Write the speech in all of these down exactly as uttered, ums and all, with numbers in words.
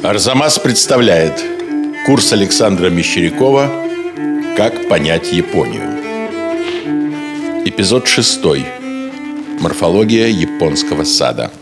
Арзамас представляет курс Александра Мещерякова «Как понять Японию». Эпизод шестой. Морфология японского сада.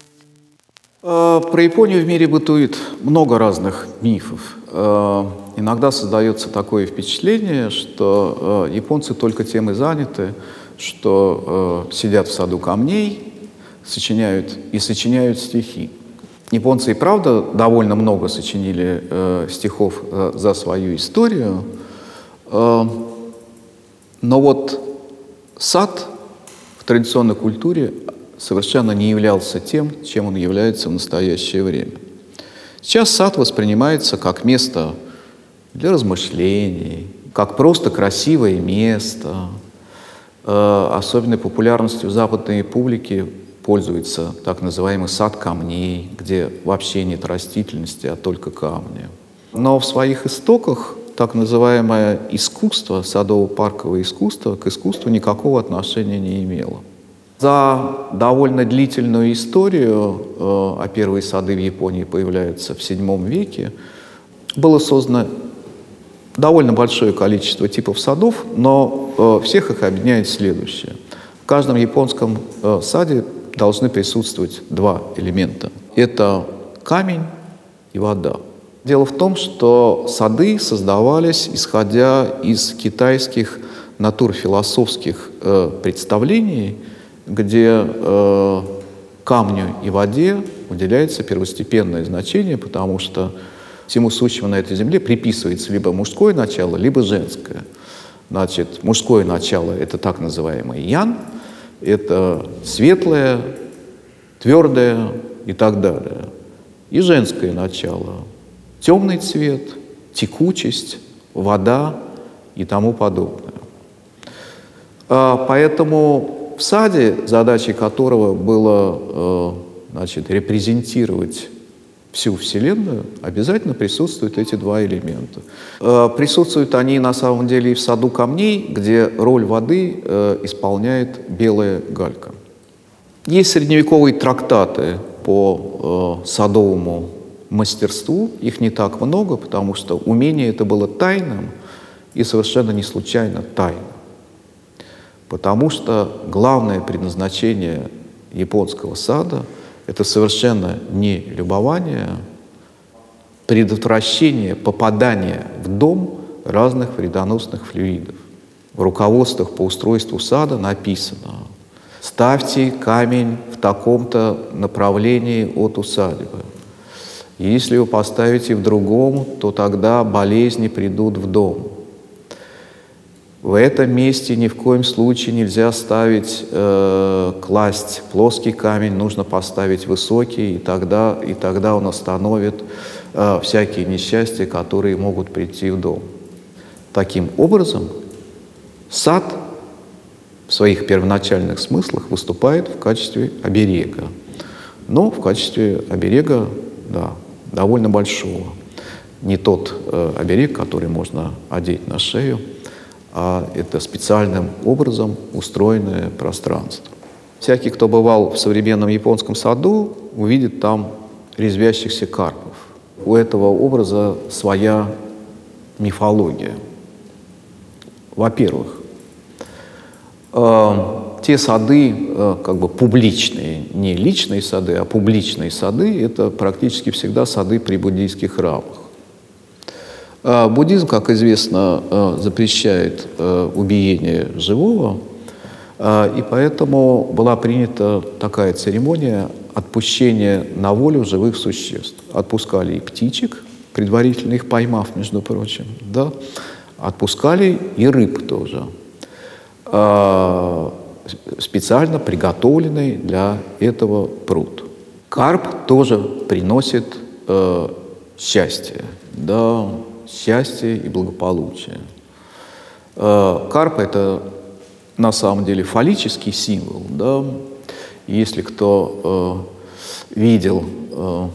Про Японию в мире бытует много разных мифов. Иногда создается такое впечатление, что японцы только тем и заняты, что сидят в саду камней, сочиняют и сочиняют стихи. Японцы и правда довольно много сочинили э, стихов э, за свою историю, э, но вот сад в традиционной культуре совершенно не являлся тем, чем он является в настоящее время. Сейчас сад воспринимается как место для размышлений, как просто красивое место. Э, особенной популярностью западной публики пользуется так называемый сад камней, где вообще нет растительности, а только камни. Но в своих истоках так называемое искусство, садово-парковое искусство, к искусству никакого отношения не имело. За довольно длительную историю, а первые сады в Японии появляются в седьмом веке, было создано довольно большое количество типов садов, но всех их объединяет следующее. В каждом японском саде должны присутствовать два элемента. Это камень и вода. Дело в том, что сады создавались, исходя из китайских натурфилософских э, представлений, где э, камню и воде уделяется первостепенное значение, потому что всему сущему на этой земле приписывается либо мужское начало, либо женское. Значит, мужское начало — это так называемый ян, это светлое, твердое и так далее. И женское начало — темный цвет, текучесть, вода и тому подобное. Поэтому в саде, задачей которого было, значит, репрезентировать всю Вселенную, обязательно присутствуют эти два элемента. Присутствуют они на самом деле и в саду камней, где роль воды исполняет белая галька. Есть средневековые трактаты по садовому мастерству, их не так много, потому что умение это было тайным и совершенно не случайно тайным. Потому что главное предназначение японского сада — это совершенно не любование, предотвращение попадания в дом разных вредоносных флюидов. В руководствах по устройству сада написано: ставьте камень в таком-то направлении от усадьбы. Если вы поставите в другом, то тогда болезни придут в дом. В этом месте ни в коем случае нельзя ставить, э, класть плоский камень, нужно поставить высокий, и тогда, и тогда он остановит э, всякие несчастья, которые могут прийти в дом. Таким образом, сад в своих первоначальных смыслах выступает в качестве оберега. Но в качестве оберега, да, довольно большого. Не тот э, оберег, который можно одеть на шею, а это специальным образом устроенное пространство. Всякий, кто бывал в современном японском саду, увидит там резвящихся карпов. У этого образа своя мифология. Во-первых, э, те сады, э, как бы публичные, не личные сады, а публичные сады, это практически всегда сады при буддийских храмах. Буддизм, как известно, запрещает убиение живого, и поэтому была принята такая церемония отпущения на волю живых существ. Отпускали и птичек, предварительно их поймав, между прочим, да? Отпускали и рыб тоже, специально приготовленный для этого пруд. Карп тоже приносит счастье, да, счастье и благополучие. Карп — это на самом деле фаллический символ. Да? Если кто э, видел э,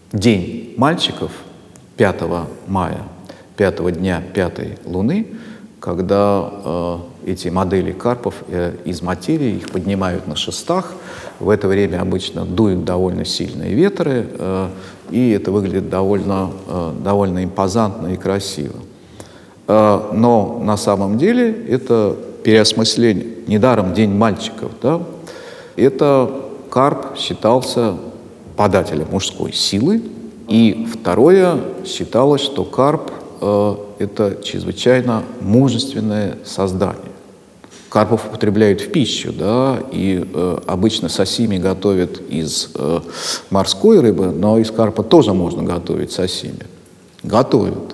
День мальчиков пятого мая, пятого дня пятой луны, когда э, эти модели карпов э, из материи, их поднимают на шестах. В это время обычно дуют довольно сильные ветры, э, и это выглядит довольно, э, довольно импозантно и красиво. Э, но на самом деле это переосмысление, недаром День мальчиков, да? Это карп считался подателем мужской силы, и второе, считалось, что карп э, — это чрезвычайно мужественное создание. Карпов употребляют в пищу, да, и э, обычно сосими готовят из э, морской рыбы, но из карпа тоже можно готовить сосими. Готовят.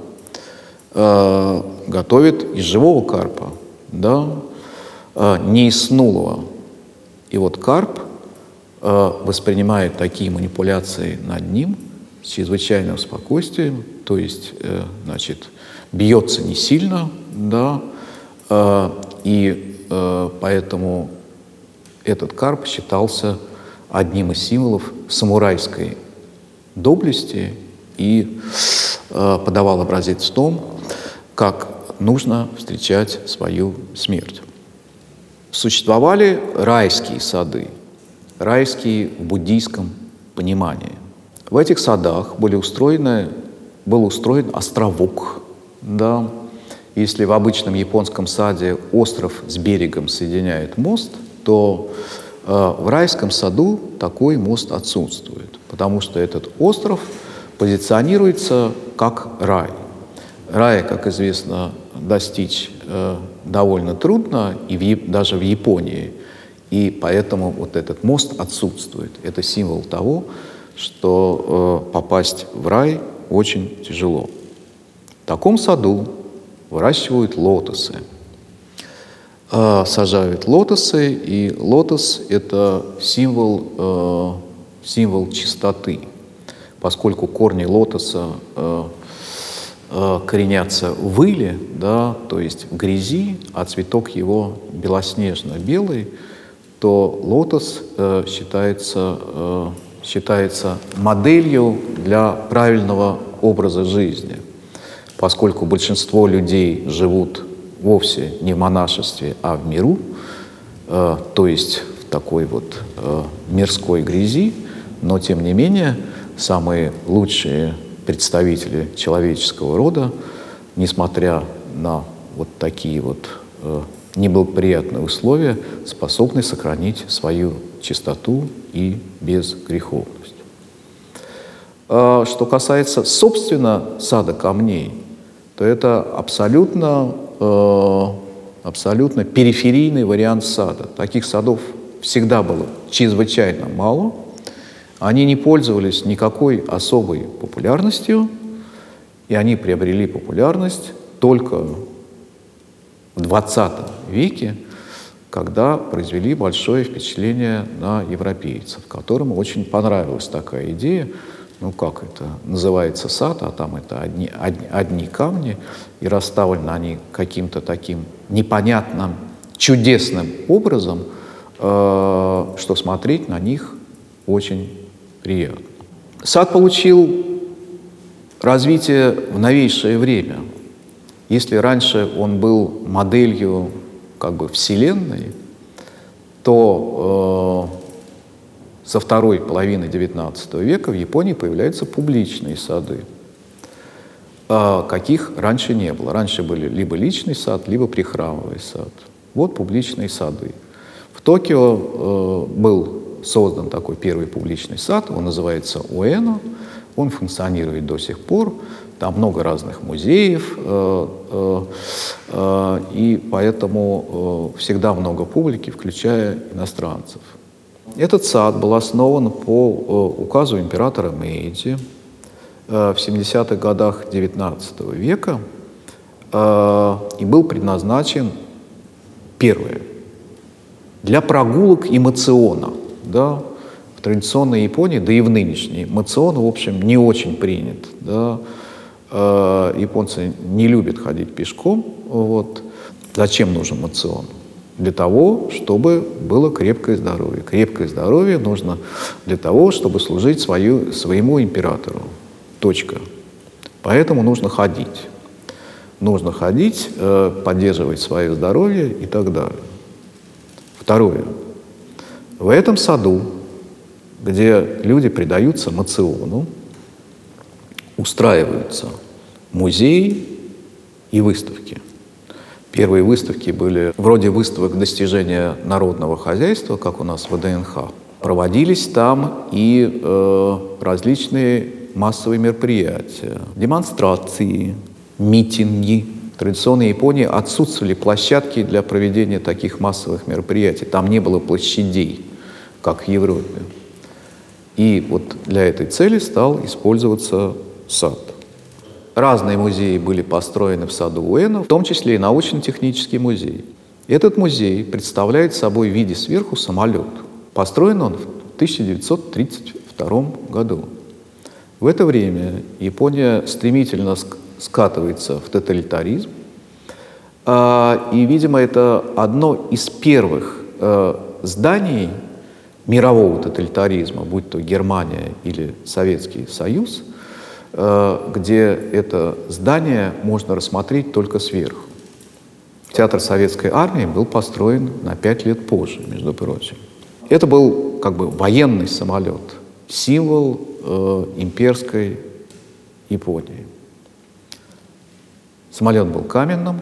Э, готовят из живого карпа, да, э, не из снулого. И вот карп э, воспринимает такие манипуляции над ним с чрезвычайным спокойствием, то есть, э, значит, бьется не сильно, да, э, и поэтому этот карп считался одним из символов самурайской доблести и э, подавал образец в том, как нужно встречать свою смерть. Существовали райские сады, райские в буддийском понимании. В этих садах были устроены, был устроен островок, да. Если в обычном японском саде остров с берегом соединяет мост, то э, в райском саду такой мост отсутствует, потому что этот остров позиционируется как рай. Рая, как известно, достичь э, довольно трудно, и в, даже в Японии, и поэтому вот этот мост отсутствует. Это символ того, что э, попасть в рай очень тяжело. В таком саду выращивают лотосы, э, сажают лотосы, и лотос — это символ, э, символ чистоты, поскольку корни лотоса э, э, коренятся в иле, да, то есть в грязи, а цветок его белоснежно-белый, то лотос э, считается, э, считается моделью для правильного образа жизни. Поскольку большинство людей живут вовсе не в монашестве, а в миру, э, то есть в такой вот э, мирской грязи, но тем не менее самые лучшие представители человеческого рода, несмотря на вот такие вот э, неблагоприятные условия, способны сохранить свою чистоту и безгреховность. Э, что касается, собственно, сада камней, то это абсолютно, э, абсолютно периферийный вариант сада. Таких садов всегда было чрезвычайно мало. Они не пользовались никакой особой популярностью, и они приобрели популярность только в двадцатом веке, когда произвели большое впечатление на европейцев, которым очень понравилась такая идея. Ну, как это называется сад, а там это одни, одни, одни камни, и расставлены они каким-то таким непонятным, чудесным образом, э, что смотреть на них очень приятно. Сад получил развитие в новейшее время. Если раньше он был моделью как бы Вселенной, то э, со второй половины девятнадцатого века в Японии появляются публичные сады, каких раньше не было. Раньше были либо личный сад, либо прихрамовый сад. Вот публичные сады. В Токио э, был создан такой первый публичный сад, он называется Уэно, он функционирует до сих пор, там много разных музеев, э, э, э, и поэтому э, всегда много публики, включая иностранцев. Этот сад был основан по э, указу императора Мэйдзи э, в семидесятых годах девятнадцатого века э, и был предназначен, первое, для прогулок и моциона. Да? В традиционной Японии, да и в нынешней, моцион, в общем, не очень принят. Да? Э, японцы не любят ходить пешком. Вот. Зачем нужен моцион? Для того, чтобы было крепкое здоровье. Крепкое здоровье нужно для того, чтобы служить свою, своему императору. Точка. Поэтому нужно ходить. нужно ходить, э, поддерживать свое здоровье и так далее. Второе. В этом саду, где люди предаются моциону, устраиваются музеи и выставки. Первые выставки были вроде выставок достижения народного хозяйства, как у нас в ВДНХ. Проводились там и э, различные массовые мероприятия, демонстрации, митинги. В традиционной Японии отсутствовали площадки для проведения таких массовых мероприятий. Там не было площадей, как в Европе. И вот для этой цели стал использоваться сад. Разные музеи были построены в саду Уэно, в том числе и научно-технический музей. Этот музей представляет собой в виде сверху самолет. Построен он в тысяча девятьсот тридцать втором году. В это время Япония стремительно скатывается в тоталитаризм. И, видимо, это одно из первых зданий мирового тоталитаризма, будь то Германия или Советский Союз, где это здание можно рассмотреть только сверху. Театр Советской Армии был построен на пять лет позже, между прочим. Это был как бы военный самолет, символ э, имперской Японии. Самолет был каменным.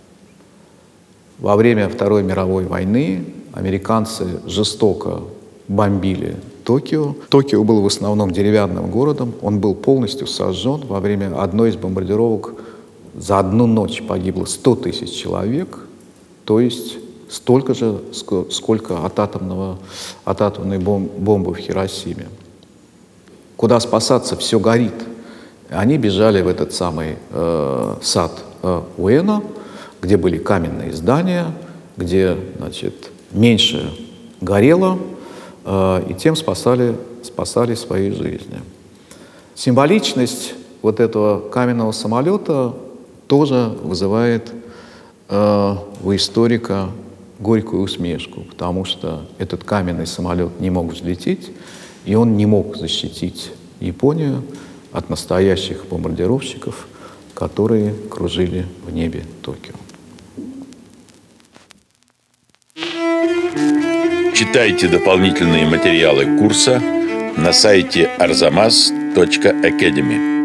Во время Второй мировой войны американцы жестоко бомбили Токио. Токио был в основном деревянным городом. Он был полностью сожжен. Во время одной из бомбардировок за одну ночь погибло сто тысяч человек, то есть столько же, сколько от, атомного, от атомной бом- бомбы в Хиросиме. Куда спасаться? Все горит. Они бежали в этот самый э, сад э, Уэно, где были каменные здания, где, значит, меньше горело, и тем спасали, спасали свои жизни. Символичность вот этого каменного самолета тоже вызывает э, у историка горькую усмешку, потому что этот каменный самолет не мог взлететь, и он не мог защитить Японию от настоящих бомбардировщиков, которые кружили в небе Токио. Читайте дополнительные материалы курса на сайте арзамас точка академи.